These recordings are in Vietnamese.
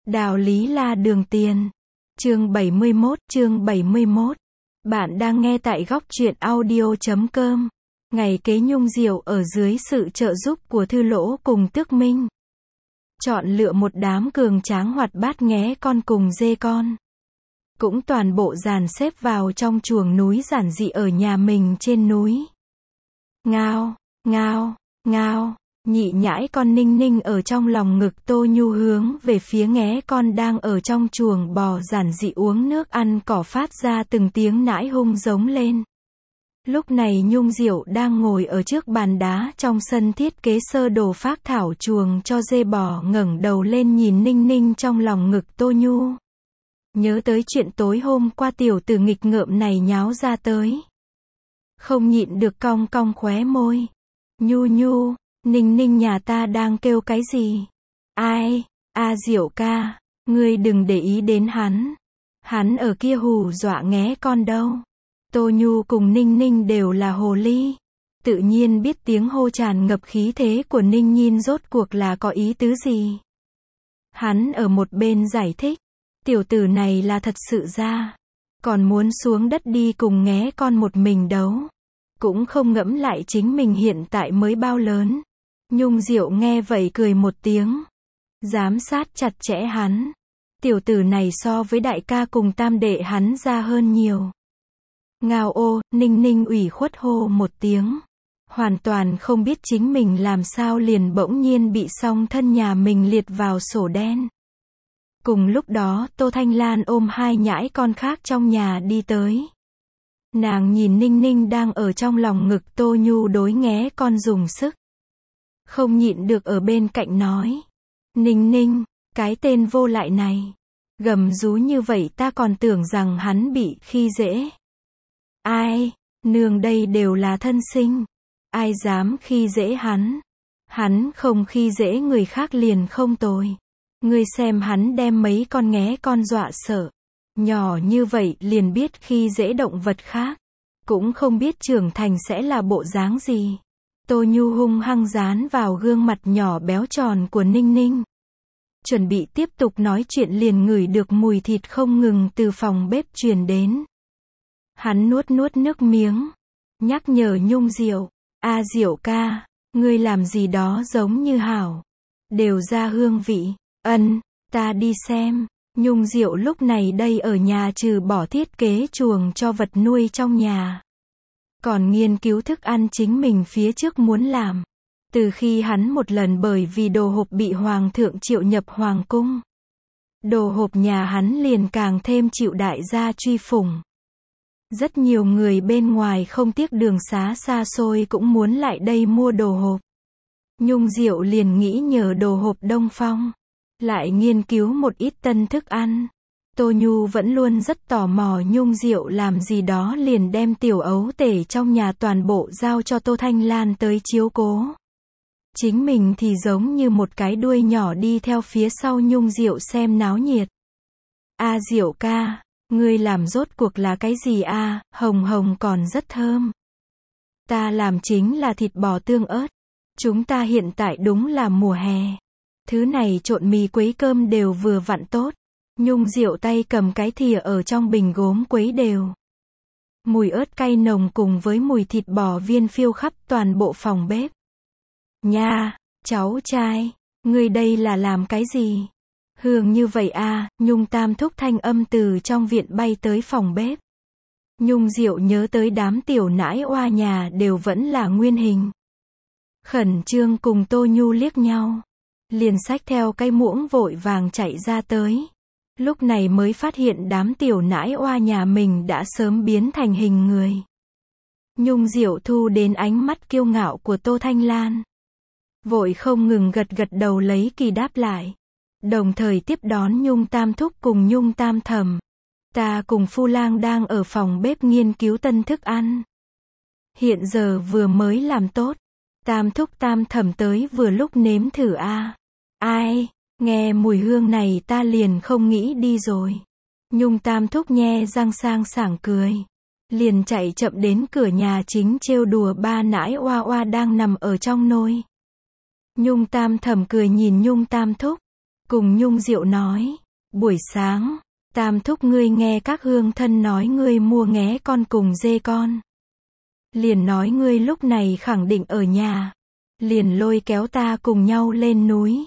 Đạo lý là đường tiền. Chương 71. Bạn đang nghe tại góc truyện audio.com. Ngày kế Nhung Diệu ở dưới sự trợ giúp của Thư Lỗ cùng Tước Minh. Chọn lựa một đám cường tráng hoạt bát nghé con cùng dê con. Cũng toàn bộ dàn xếp vào trong chuồng núi giản dị ở nhà mình trên núi. Ngao, ngao, ngao. Nhị nhãi con Ninh Ninh ở trong lòng ngực Tô Nhu hướng về phía nghé con đang ở trong chuồng bò giản dị uống nước ăn cỏ phát ra từng tiếng nãi hung giống lên. Lúc này Nhung Diệu đang ngồi ở trước bàn đá trong sân thiết kế sơ đồ phác thảo chuồng cho dê bò, ngẩng đầu lên nhìn Ninh Ninh trong lòng ngực Tô Nhu. Nhớ tới chuyện tối hôm qua tiểu tử nghịch ngợm này nháo ra tới. Không nhịn được cong cong khóe môi. Nhu, Ninh Ninh nhà ta đang kêu cái gì? Ai? Diệu ca, ngươi đừng để ý đến hắn. Hắn ở kia hù dọa nghé con đâu. Tô Nhu cùng Ninh Ninh đều là hồ ly. Tự nhiên biết tiếng hô tràn ngập khí thế của Ninh Nhiên rốt cuộc là có ý tứ gì. Hắn ở một bên giải thích. Tiểu tử này là thật sự ra. Còn muốn xuống đất đi cùng nghé con một mình đấu. Cũng không ngẫm lại chính mình hiện tại mới bao lớn. Nhung Diệu nghe vậy cười một tiếng. Giám sát chặt chẽ hắn. Tiểu tử này so với đại ca cùng tam đệ hắn ra hơn nhiều. Ngao ô, Ninh Ninh ủy khuất hô một tiếng. Hoàn toàn không biết chính mình làm sao liền bỗng nhiên bị song thân nhà mình liệt vào sổ đen. Cùng lúc đó Tô Thanh Lan ôm hai nhãi con khác trong nhà đi tới. Nàng nhìn Ninh Ninh đang ở trong lòng ngực Tô Nhu đối nghé con dùng sức. Không nhịn được ở bên cạnh nói. Ninh, cái tên vô lại này. Gầm rú như vậy ta còn tưởng rằng hắn bị khi dễ. Ai, nương đây đều là thân sinh. Ai dám khi dễ hắn. Hắn không khi dễ người khác liền không tồi. Ngươi xem hắn đem mấy con nghé con dọa sợ. Nhỏ như vậy liền biết khi dễ động vật khác. Cũng không biết trưởng thành sẽ là bộ dáng gì. Tô Nhu hung hăng dán vào gương mặt nhỏ béo tròn của Ninh Ninh. Chuẩn bị tiếp tục nói chuyện liền ngửi được mùi thịt không ngừng từ phòng bếp truyền đến. Hắn nuốt nước miếng. Nhắc nhở Nhung Diệu. Diệu ca, ngươi làm gì đó giống như hảo. Đều ra hương vị. Ta đi xem. Nhung Diệu lúc này đây ở nhà trừ bỏ thiết kế chuồng cho vật nuôi trong nhà. Còn nghiên cứu thức ăn chính mình phía trước muốn làm. Từ khi hắn một lần bởi vì đồ hộp bị hoàng thượng triệu nhập hoàng cung. Đồ hộp nhà hắn liền càng thêm chịu đại gia truy phủng. Rất nhiều người bên ngoài không tiếc đường xá xa xôi cũng muốn lại đây mua đồ hộp. Nhung Diệu liền nghĩ nhờ đồ hộp Đông Phong. Lại nghiên cứu một ít tân thức ăn. Tô Nhu vẫn luôn rất tò mò Nhung Diệu làm gì đó liền đem tiểu ấu tể trong nhà toàn bộ giao cho Tô Thanh Lan tới chiếu cố. Chính mình thì giống như một cái đuôi nhỏ đi theo phía sau Nhung Diệu xem náo nhiệt. Diệu ca, ngươi làm rốt cuộc là cái gì hồng còn rất thơm. Ta làm chính là thịt bò tương ớt. Chúng ta hiện tại đúng là mùa hè. Thứ này trộn mì quấy cơm đều vừa vặn tốt. Nhung Diệu tay cầm cái thìa ở trong bình gốm quấy đều. Mùi ớt cay nồng cùng với mùi thịt bò viên phiêu khắp toàn bộ phòng bếp. Nha, cháu trai, ngươi đây là làm cái gì? Hương như vậy Nhung tam thúc thanh âm từ trong viện bay tới phòng bếp. Nhung Diệu nhớ tới đám tiểu nãi oa nhà đều vẫn là nguyên hình. Khẩn trương cùng Tô Nhu liếc nhau. Liền xách theo cái muỗng vội vàng chạy ra tới. Lúc này mới phát hiện đám tiểu nãi oa nhà mình đã sớm biến thành hình người. Nhung Diệu thu đến ánh mắt kiêu ngạo của Tô Thanh Lan. Vội không ngừng gật đầu lấy kỳ đáp lại. Đồng thời tiếp đón Nhung tam thúc cùng Nhung tam thẩm. Ta cùng Phu Lang đang ở phòng bếp nghiên cứu tân thức ăn. Hiện giờ vừa mới làm tốt. Tam thúc tam thẩm tới vừa lúc nếm thử Ai, nghe mùi hương này ta liền không nghĩ đi rồi. Nhung tam thúc nhe răng sang sảng cười. Liền chạy chậm đến cửa nhà chính trêu đùa ba nãi oa oa đang nằm ở trong nôi. Nhung tam thẩm cười nhìn Nhung tam thúc. cùng Nhung Diệu nói, buổi sáng, Tam thúc ngươi nghe các hương thân nói ngươi mua nghé con cùng dê con. Liền nói ngươi lúc này khẳng định ở nhà. Liền lôi kéo ta cùng nhau lên núi.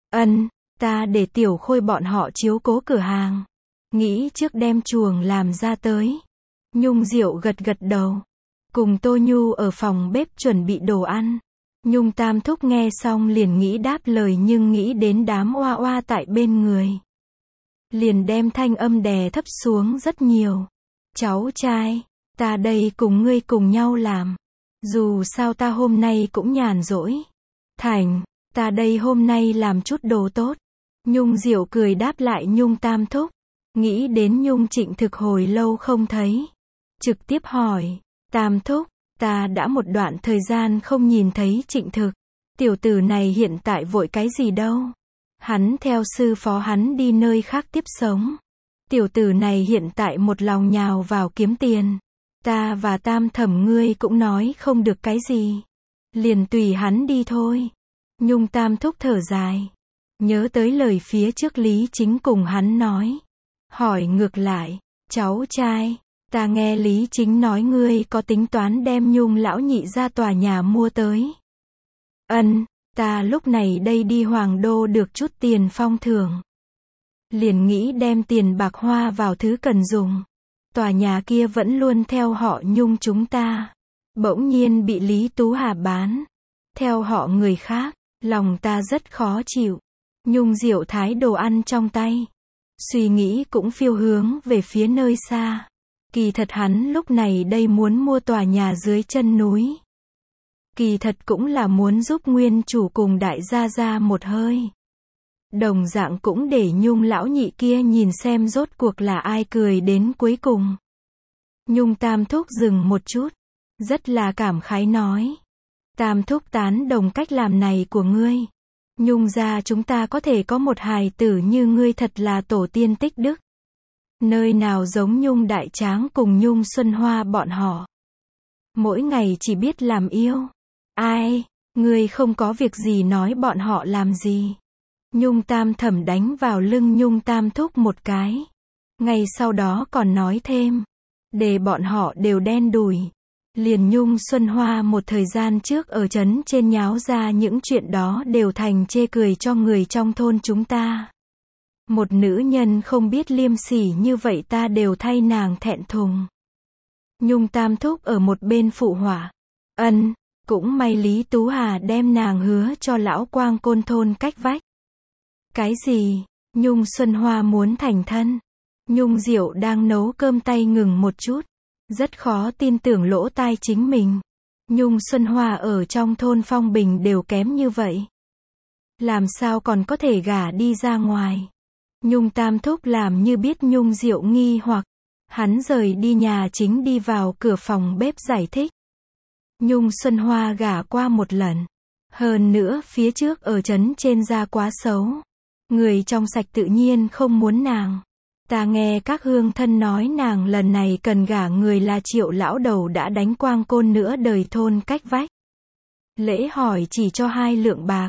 Ta để Tiểu Khôi bọn họ chiếu cố cửa hàng. Nghĩ trước đem chuồng làm ra tới. Nhung Diệu gật gật đầu. Cùng Tô Nhu ở phòng bếp chuẩn bị đồ ăn. Nhung Tam thúc nghe xong liền nghĩ đáp lời nhưng nghĩ đến đám oa oa tại bên người. Liền đem thanh âm đè thấp xuống rất nhiều. Cháu trai, ta đây cùng ngươi cùng nhau làm. Dù sao ta hôm nay cũng nhàn rỗi. Thành, ta đây hôm nay làm chút đồ tốt. Nhung Diệu cười đáp lại Nhung Tam thúc. Nghĩ đến Nhung Trịnh Thực hồi lâu không thấy. Trực tiếp hỏi, Tam thúc, ta đã một đoạn thời gian không nhìn thấy Trịnh Thực. Tiểu tử này hiện tại vội cái gì đâu. Hắn theo sư phó hắn đi nơi khác tiếp sống. Tiểu tử này hiện tại một lòng nhào vào kiếm tiền. Ta và Tam thẩm ngươi cũng nói không được cái gì. Liền tùy hắn đi thôi. Nhung Tam thúc thở dài. Nhớ tới lời phía trước Lý Chính cùng hắn nói. Hỏi ngược lại, cháu trai, ta nghe Lý Chính nói ngươi có tính toán đem Nhung lão nhị ra tòa nhà mua tới. Ta lúc này đây đi Hoàng Đô được chút tiền phong thưởng. Liền nghĩ đem tiền bạc hoa vào thứ cần dùng. Tòa nhà kia vẫn luôn theo họ Nhung chúng ta. Bỗng nhiên bị Lý Tú Hà bán. Theo họ người khác, lòng ta rất khó chịu. Nhung Diệu thái đồ ăn trong tay. Suy nghĩ cũng phiêu hướng về phía nơi xa. Kỳ thật hắn lúc này đây muốn mua tòa nhà dưới chân núi. Kỳ thật cũng là muốn giúp nguyên chủ cùng đại gia ra một hơi. Đồng dạng cũng để Nhung lão nhị kia nhìn xem rốt cuộc là ai cười đến cuối cùng. Nhung Tam thúc dừng một chút. Rất là cảm khái nói. Tam thúc tán đồng cách làm này của ngươi. Nhung gia chúng ta có thể có một hài tử như ngươi thật là tổ tiên tích đức. Nơi nào giống Nhung Đại Tráng cùng Nhung Xuân Hoa bọn họ. Mỗi ngày chỉ biết làm yêu. Ai, ngươi không có việc gì nói bọn họ làm gì. Nhung Tam thẩm đánh vào lưng Nhung Tam thúc một cái. Ngay sau đó còn nói thêm. Để bọn họ đều đen đủi. Liền Nhung Xuân Hoa một thời gian trước ở trấn trên nháo ra những chuyện đó đều thành chê cười cho người trong thôn chúng ta. Một nữ nhân không biết liêm sỉ như vậy ta đều thay nàng thẹn thùng. Nhung Tam thúc ở một bên phụ họa. Cũng may Lý Tú Hà đem nàng hứa cho lão Quang Côn thôn cách vách. Cái gì? Nhung Xuân Hoa muốn thành thân. Nhung Diệu đang nấu cơm tay ngừng một chút. Rất khó tin tưởng lỗ tai chính mình. Nhung Xuân Hoa ở trong thôn Phong Bình đều kém như vậy. Làm sao còn có thể gả đi ra ngoài? Nhung Tam thúc làm như biết Nhung Diệu nghi hoặc. Hắn rời đi nhà chính đi vào cửa phòng bếp giải thích. Nhung Xuân Hoa gả qua một lần. Hơn nữa phía trước ở trấn trên ra quá xấu. Người trong sạch tự nhiên không muốn nàng. Ta nghe các hương thân nói nàng lần này cần gả người là Triệu lão đầu đã đánh Quang Côn nửa đời thôn cách vách. Lễ hỏi chỉ cho 2 lượng bạc.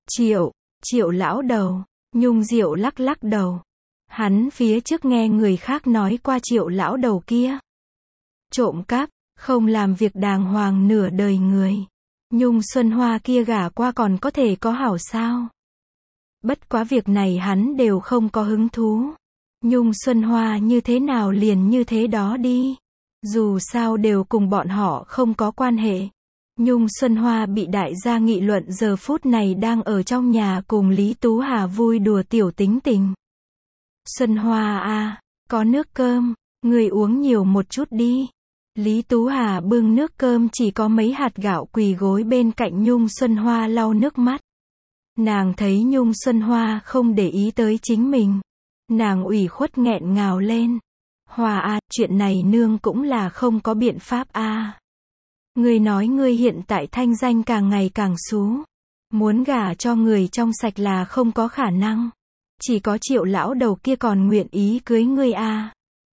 Triệu lão đầu. Nhung Diệu lắc lắc đầu. Hắn phía trước nghe người khác nói qua Triệu lão đầu kia. Trộm cắp, không làm việc đàng hoàng nửa đời người. Nhung Xuân Hoa kia gả qua còn có thể có hảo sao? Bất quá việc này hắn đều không có hứng thú. Nhung Xuân Hoa như thế nào liền như thế đó đi. Dù sao đều cùng bọn họ không có quan hệ. Nhung Xuân Hoa bị đại gia nghị luận giờ phút này đang ở trong nhà cùng Lý Tú Hà vui đùa tiểu tính tình. Xuân Hoa à, có nước cơm, người uống nhiều một chút đi. Lý Tú Hà bưng nước cơm chỉ có mấy hạt gạo quỳ gối bên cạnh Nhung Xuân Hoa lau nước mắt. Nàng thấy Nhung Xuân Hoa không để ý tới chính mình. Nàng ủy khuất nghẹn ngào lên. Hoa à, chuyện này nương cũng là không có biện pháp à. Ngươi nói ngươi hiện tại thanh danh càng ngày càng xú. Muốn gả cho người trong sạch là không có khả năng. Chỉ có Triệu lão đầu kia còn nguyện ý cưới ngươi à.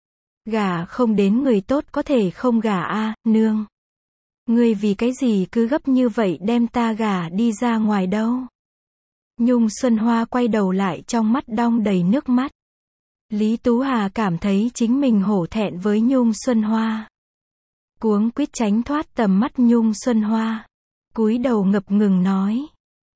Gả không đến người tốt có thể không gả à, nương. Ngươi vì cái gì cứ gấp như vậy đem ta gả đi ra ngoài đâu. Nhung Xuân Hoa quay đầu lại, trong mắt đong đầy nước mắt. Lý Tú Hà cảm thấy chính mình hổ thẹn với Nhung Xuân Hoa. Cuống quýt tránh thoát tầm mắt Nhung Xuân Hoa. Cúi đầu ngập ngừng nói.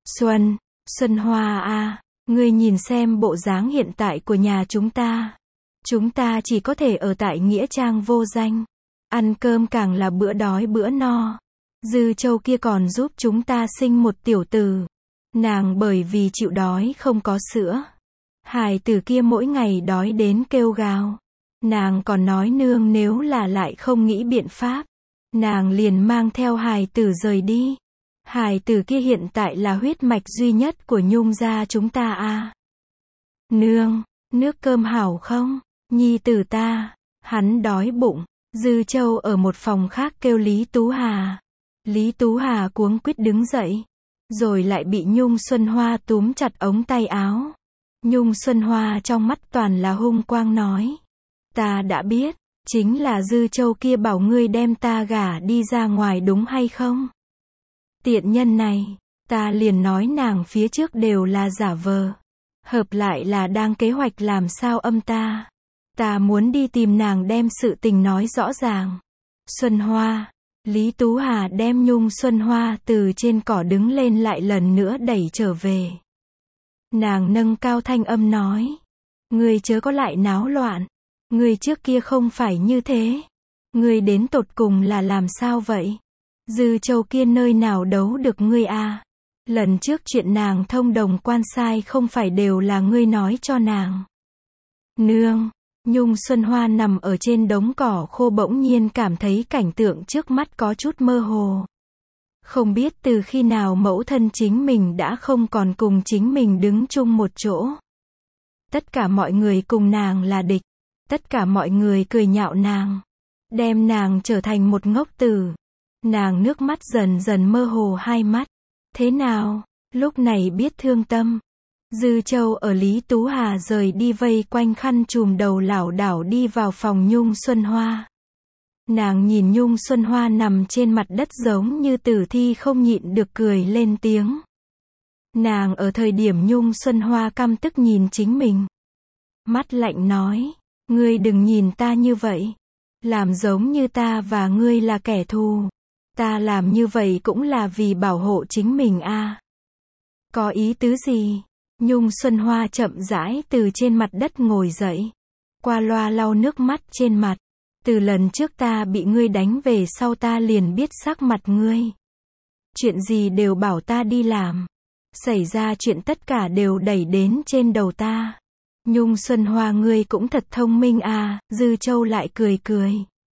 Xuân Hoa à, ngươi nhìn xem bộ dáng hiện tại của nhà chúng ta. Chúng ta chỉ có thể ở tại nghĩa trang vô danh. Ăn cơm càng là bữa đói bữa no. Dư Châu kia còn giúp chúng ta sinh một tiểu tử. Nàng bởi vì chịu đói không có sữa. Hài tử kia mỗi ngày đói đến kêu gào. Nàng còn nói nương nếu là lại không nghĩ biện pháp, nàng liền mang theo hài tử rời đi. Hài tử kia hiện tại là huyết mạch duy nhất của Nhung gia chúng ta à. Nương, nước cơm hảo không? Nhi tử ta, hắn đói bụng. Dư Châu ở một phòng khác kêu Lý Tú Hà. Lý Tú Hà cuống quýt đứng dậy, rồi lại bị Nhung Xuân Hoa túm chặt ống tay áo. Nhung Xuân Hoa trong mắt toàn là hung quang nói. Ta đã biết, chính là Dư Châu kia bảo ngươi đem ta gả đi ra ngoài đúng hay không? Tiện nhân này, ta liền nói nàng phía trước đều là giả vờ. Hợp lại là đang kế hoạch làm sao âm ta. Ta muốn đi tìm nàng đem sự tình nói rõ ràng. Xuân Hoa, Lý Tú Hà đem Nhung Xuân Hoa từ trên cỏ đứng lên lại lần nữa đẩy trở về. Nàng nâng cao thanh âm nói. Ngươi chớ có lại náo loạn. Ngươi trước kia không phải như thế. Ngươi đến tột cùng là làm sao vậy? Dư Châu kia nơi nào đấu được ngươi à? Lần trước chuyện nàng thông đồng quan sai không phải đều là ngươi nói cho nàng. Nương, Nhung Xuân Hoa nằm ở trên đống cỏ khô bỗng nhiên cảm thấy cảnh tượng trước mắt có chút mơ hồ. Không biết từ khi nào mẫu thân chính mình đã không còn cùng chính mình đứng chung một chỗ. Tất cả mọi người cùng nàng là địch. Tất cả mọi người cười nhạo nàng. Đem nàng trở thành một ngốc tử. Nàng nước mắt dần dần mơ hồ hai mắt. Thế nào, lúc này biết thương tâm. Dư Châu ở Lý Tú Hà rời đi vây quanh khăn trùm đầu lảo đảo đi vào phòng Nhung Xuân Hoa. Nàng nhìn Nhung Xuân Hoa nằm trên mặt đất giống như tử thi không nhịn được cười lên tiếng. Nàng ở thời điểm Nhung Xuân Hoa căm tức nhìn chính mình. Mắt lạnh nói, ngươi đừng nhìn ta như vậy. Làm giống như ta và ngươi là kẻ thù. Ta làm như vậy cũng là vì bảo hộ chính mình à. Có ý tứ gì? Nhung Xuân Hoa chậm rãi từ trên mặt đất ngồi dậy. Qua loa lau nước mắt trên mặt. Từ lần trước ta bị ngươi đánh về sau ta liền biết sắc mặt ngươi. Chuyện gì đều bảo ta đi làm. Xảy ra chuyện tất cả đều đẩy đến trên đầu ta. Nhung Xuân Hoa ngươi cũng thật thông minh à, Dư Châu lại cười cười.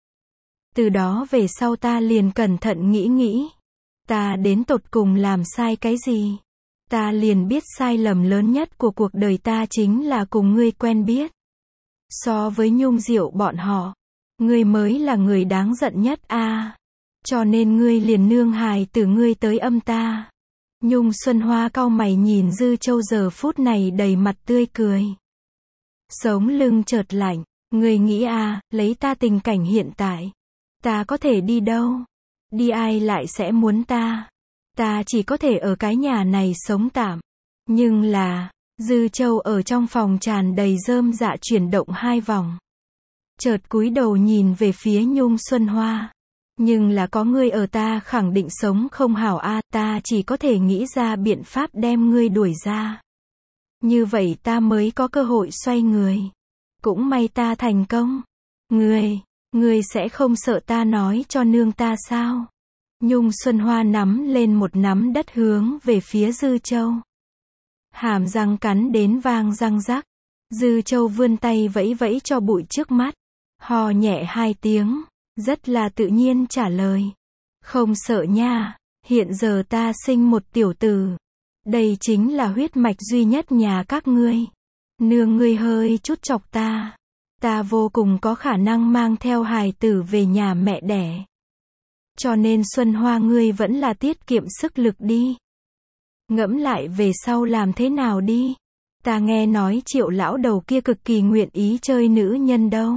Từ đó về sau ta liền cẩn thận nghĩ. Ta đến tột cùng làm sai cái gì? Ta liền biết sai lầm lớn nhất của cuộc đời ta chính là cùng ngươi quen biết. So với Nhung Diệu bọn họ, ngươi mới là người đáng giận nhất à. Cho nên ngươi liền nương hài từ ngươi tới âm ta. Nhung Xuân Hoa cau mày nhìn Dư Châu giờ phút này đầy mặt tươi cười. Sống lưng chợt lạnh, ngươi nghĩ à, lấy ta tình cảnh hiện tại, ta có thể đi đâu? Đi ai lại sẽ muốn ta? Ta chỉ có thể ở cái nhà này sống tạm. Nhưng là, Dư Châu ở trong phòng tràn đầy rơm dạ chuyển động hai vòng. Chợt cúi đầu nhìn về phía Nhung Xuân Hoa. Nhưng là có ngươi ở ta khẳng định sống không hảo a, ta chỉ có thể nghĩ ra biện pháp đem ngươi đuổi ra. Như vậy ta mới có cơ hội xoay người. Cũng may ta thành công. Ngươi sẽ không sợ ta nói cho nương ta sao? Nhung Xuân Hoa nắm lên một nắm đất hướng về phía Dư Châu. Hàm răng cắn đến vang răng rắc. Dư Châu vươn tay vẫy vẫy cho bụi trước mắt. Hò nhẹ hai tiếng, rất là tự nhiên trả lời. Không sợ nha, hiện giờ ta sinh một tiểu tử. Đây chính là huyết mạch duy nhất nhà các ngươi. Nương ngươi hơi chút chọc ta. Ta vô cùng có khả năng mang theo hài tử về nhà mẹ đẻ. Cho nên Xuân Hoa ngươi vẫn là tiết kiệm sức lực đi. Ngẫm lại về sau làm thế nào đi. Ta nghe nói Triệu lão đầu kia cực kỳ nguyện ý chơi nữ nhân đâu.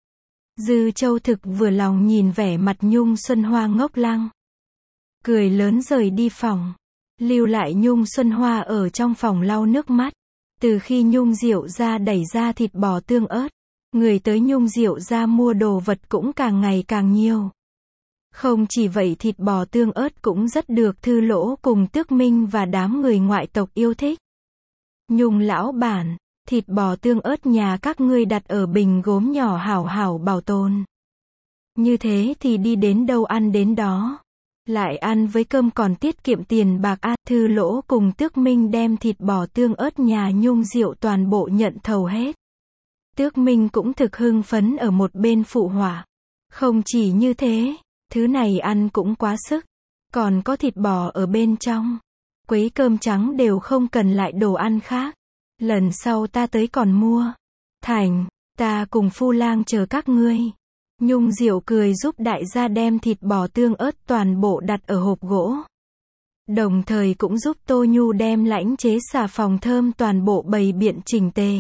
Dư Châu thực vừa lòng nhìn vẻ mặt Nhung Xuân Hoa ngốc lăng. Cười lớn rời đi phòng. lưu lại Nhung Xuân Hoa ở trong phòng lau nước mắt. Từ khi Nhung Diệu ra đẩy ra thịt bò tương ớt, người tới Nhung Diệu ra mua đồ vật cũng càng ngày càng nhiều. Không chỉ vậy, thịt bò tương ớt cũng rất được Thư Lỗ cùng Tước Minh và đám người ngoại tộc yêu thích. Nhung lão bản, thịt bò tương ớt nhà các ngươi đặt ở bình gốm nhỏ hảo hảo bảo tồn. Như thế thì đi đến đâu ăn đến đó. Lại ăn với cơm còn tiết kiệm tiền bạc a. Thư Lỗ cùng Tước Minh đem thịt bò tương ớt nhà Nhung Diệu toàn bộ nhận thầu hết. Tước Minh cũng thực hưng phấn ở một bên phụ họa. Không chỉ như thế, thứ này ăn cũng quá sức. Còn có thịt bò ở bên trong. Quấy cơm trắng đều không cần lại đồ ăn khác. Lần sau ta tới còn mua. Thành, ta cùng Phu Lang chờ các ngươi. Nhung Diệu cười giúp đại gia đem thịt bò tương ớt toàn bộ đặt ở hộp gỗ. Đồng thời cũng giúp Tô Nhu đem lãnh chế xà phòng thơm toàn bộ bày biện chỉnh tề.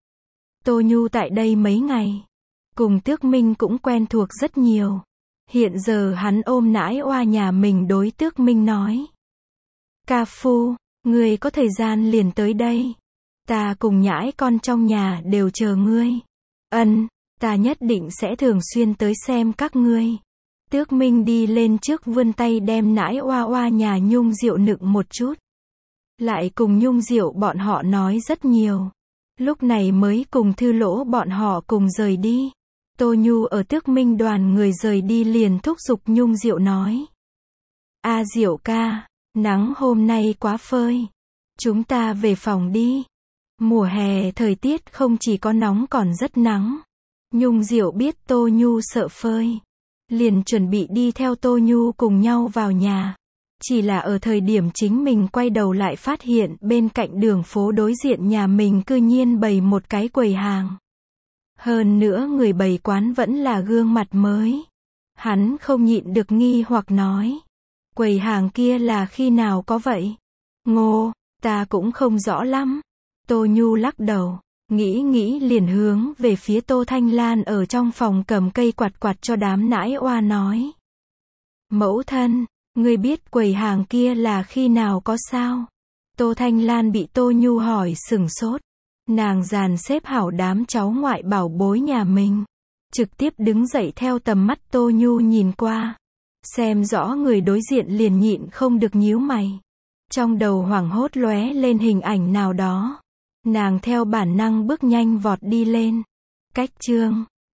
Tô Nhu tại đây mấy ngày, cùng Tước Minh cũng quen thuộc rất nhiều. Hiện giờ hắn ôm nãi oa nhà mình đối Tước Minh nói. Ca phu, ngươi có thời gian liền tới đây. Ta cùng nhãi con trong nhà đều chờ ngươi. Ân, ta nhất định sẽ thường xuyên tới xem các ngươi. Tước Minh đi lên trước vươn tay đem nãi oa oa nhà Nhung Diệu nựng một chút. Lại cùng Nhung Diệu bọn họ nói rất nhiều. Lúc này mới cùng Thư Lỗ bọn họ cùng rời đi. Tô Nhu ở Tước Minh đoàn người rời đi liền thúc giục Nhung Diệu nói. A Diệu ca, nắng hôm nay quá phơi. Chúng ta về phòng đi. Mùa hè thời tiết không chỉ có nóng còn rất nắng. Nhung Diệu biết Tô Nhu sợ phơi. Liền chuẩn bị đi theo Tô Nhu cùng nhau vào nhà. Chỉ là ở thời điểm chính mình quay đầu lại phát hiện bên cạnh đường phố đối diện nhà mình cư nhiên bày một cái quầy hàng. Hơn nữa người bày quán vẫn là gương mặt mới. Hắn không nhịn được nghi hoặc nói. Quầy hàng kia là khi nào có vậy? Ngô, ta cũng không rõ lắm. Tô Nhu lắc đầu, nghĩ liền hướng về phía Tô Thanh Lan ở trong phòng cầm cây quạt quạt cho đám nãi oa nói. Mẫu thân, ngươi biết quầy hàng kia là khi nào có sao? Tô Thanh Lan bị Tô Nhu hỏi sửng sốt. Nàng dàn xếp hảo đám cháu ngoại bảo bối nhà mình. Trực tiếp đứng dậy theo tầm mắt Tô Nhu nhìn qua. Xem rõ người đối diện liền nhịn không được nhíu mày. Trong đầu hoảng hốt lóe lên hình ảnh nào đó. Nàng theo bản năng bước nhanh vọt đi lên. Cách chương